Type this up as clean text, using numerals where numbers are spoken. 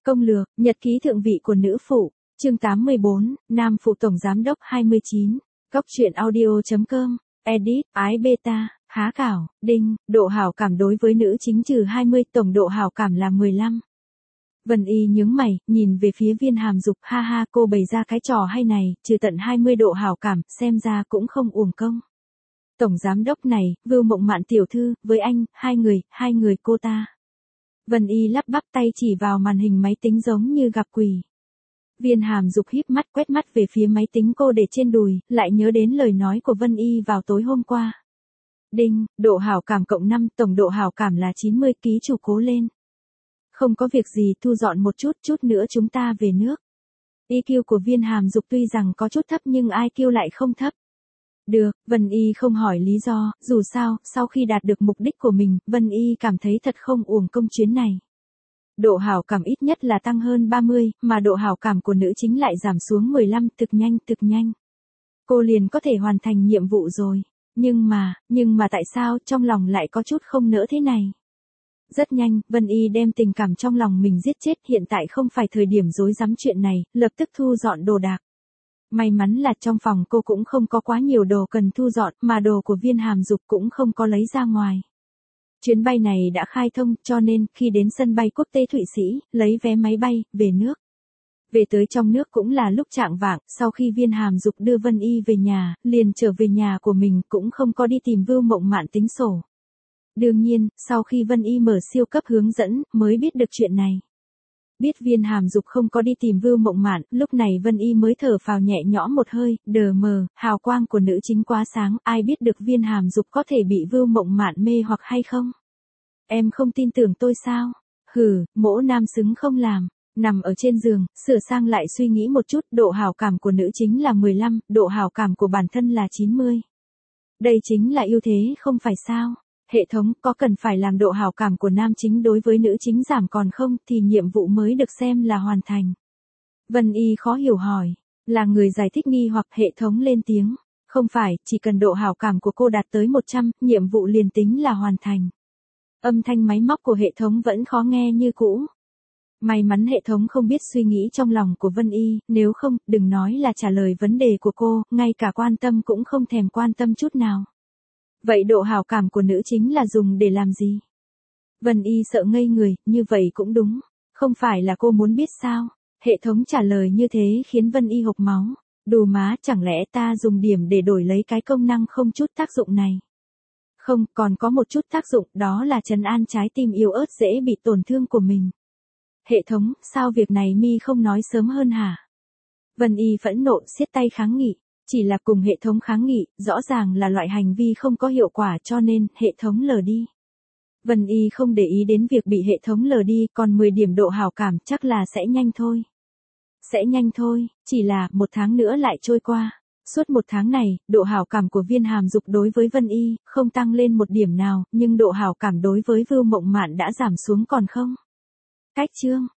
Công lược, nhật ký thượng vị của nữ phụ, chương 84, nam phụ tổng giám đốc 29, Cóc truyện audio.com, edit, ái beta, há cảo, đinh, độ hảo cảm đối với nữ chính trừ 20, tổng độ hảo cảm là 15. Vân Y nhướng mày, nhìn về phía Viên Hàm Dục, ha ha, cô bày ra cái trò hay này, trừ tận 20 độ hảo cảm, xem ra cũng không uổng công. Tổng giám đốc này, Vưu Mộng Mạn tiểu thư, với anh, hai người cô ta. Vân Y lắp bắp tay chỉ vào màn hình máy tính giống như gặp quỷ. Viên Hàm Dục híp mắt quét mắt về phía máy tính cô để trên đùi, lại nhớ đến lời nói của Vân Y vào tối hôm qua. Đinh, độ hảo cảm cộng 5, tổng độ hảo cảm là 90, ký chủ cố lên. Không có việc gì, thu dọn một chút nữa chúng ta về nước. IQ của Viên Hàm Dục tuy rằng có chút thấp nhưng IQ lại không thấp. Được, Vân Y không hỏi lý do, dù sao, sau khi đạt được mục đích của mình, Vân Y cảm thấy thật không uổng công chuyến này. Độ hảo cảm ít nhất là tăng hơn 30, mà độ hảo cảm của nữ chính lại giảm xuống 15, thực nhanh. Cô liền có thể hoàn thành nhiệm vụ rồi. Nhưng mà tại sao trong lòng lại có chút không nỡ thế này? Rất nhanh, Vân Y đem tình cảm trong lòng mình giết chết, hiện tại không phải thời điểm rối rắm chuyện này, lập tức thu dọn đồ đạc. May mắn là trong phòng cô cũng không có quá nhiều đồ cần thu dọn, mà đồ của Viên Hàm Dục cũng không có lấy ra ngoài. Chuyến bay này đã khai thông, cho nên, khi đến sân bay quốc tế Thụy Sĩ, lấy vé máy bay, về nước. Về tới trong nước cũng là lúc chạng vạng, sau khi Viên Hàm Dục đưa Vân Y về nhà, liền trở về nhà của mình, cũng không có đi tìm Vưu Mộng Mạn tính sổ. Đương nhiên, sau khi Vân Y mở siêu cấp hướng dẫn, mới biết được chuyện này. Biết Viên Hàm Dục không có đi tìm Vưu Mộng Mạn, lúc này Vân Y mới thở phào nhẹ nhõm một hơi, đờ mờ, hào quang của nữ chính quá sáng, ai biết được Viên Hàm Dục có thể bị Vưu Mộng Mạn mê hoặc hay không? Em không tin tưởng tôi sao? Hừ, mỗ nam xứng không làm. Nằm ở trên giường, sửa sang lại suy nghĩ một chút, độ hảo cảm của nữ chính là 15, độ hảo cảm của bản thân là 90. Đây chính là ưu thế không phải sao? Hệ thống có cần phải làm độ hảo cảm của nam chính đối với nữ chính giảm còn không thì nhiệm vụ mới được xem là hoàn thành. Vân Y khó hiểu hỏi, là người giải thích nghi hoặc hệ thống lên tiếng. Không phải, chỉ cần độ hảo cảm của cô đạt tới 100, nhiệm vụ liền tính là hoàn thành. Âm thanh máy móc của hệ thống vẫn khó nghe như cũ. May mắn hệ thống không biết suy nghĩ trong lòng của Vân Y, nếu không, đừng nói là trả lời vấn đề của cô, ngay cả quan tâm cũng không thèm quan tâm chút nào. Vậy độ hảo cảm của nữ chính là dùng để làm gì? Vân Y sợ ngây người, như vậy cũng đúng. Không phải là cô muốn biết sao? Hệ thống trả lời như thế khiến Vân Y hộc máu. Đù má, chẳng lẽ ta dùng điểm để đổi lấy cái công năng không chút tác dụng này? Không, còn có một chút tác dụng, đó là trấn an trái tim yếu ớt dễ bị tổn thương của mình. Hệ thống, sao việc này mi không nói sớm hơn hả? Vân Y phẫn nộ siết tay kháng nghị. Chỉ là cùng hệ thống kháng nghị, rõ ràng là loại hành vi không có hiệu quả cho nên, hệ thống lờ đi. Vân Y không để ý đến việc bị hệ thống lờ đi, còn 10 điểm độ hảo cảm chắc là sẽ nhanh thôi. Sẽ nhanh thôi, chỉ là 1 tháng nữa lại trôi qua. Suốt 1 tháng này, độ hảo cảm của Viên Hàm Dục đối với Vân Y, không tăng lên 1 điểm nào, nhưng độ hảo cảm đối với Vưu Mộng Mạn đã giảm xuống còn không. Cách chương.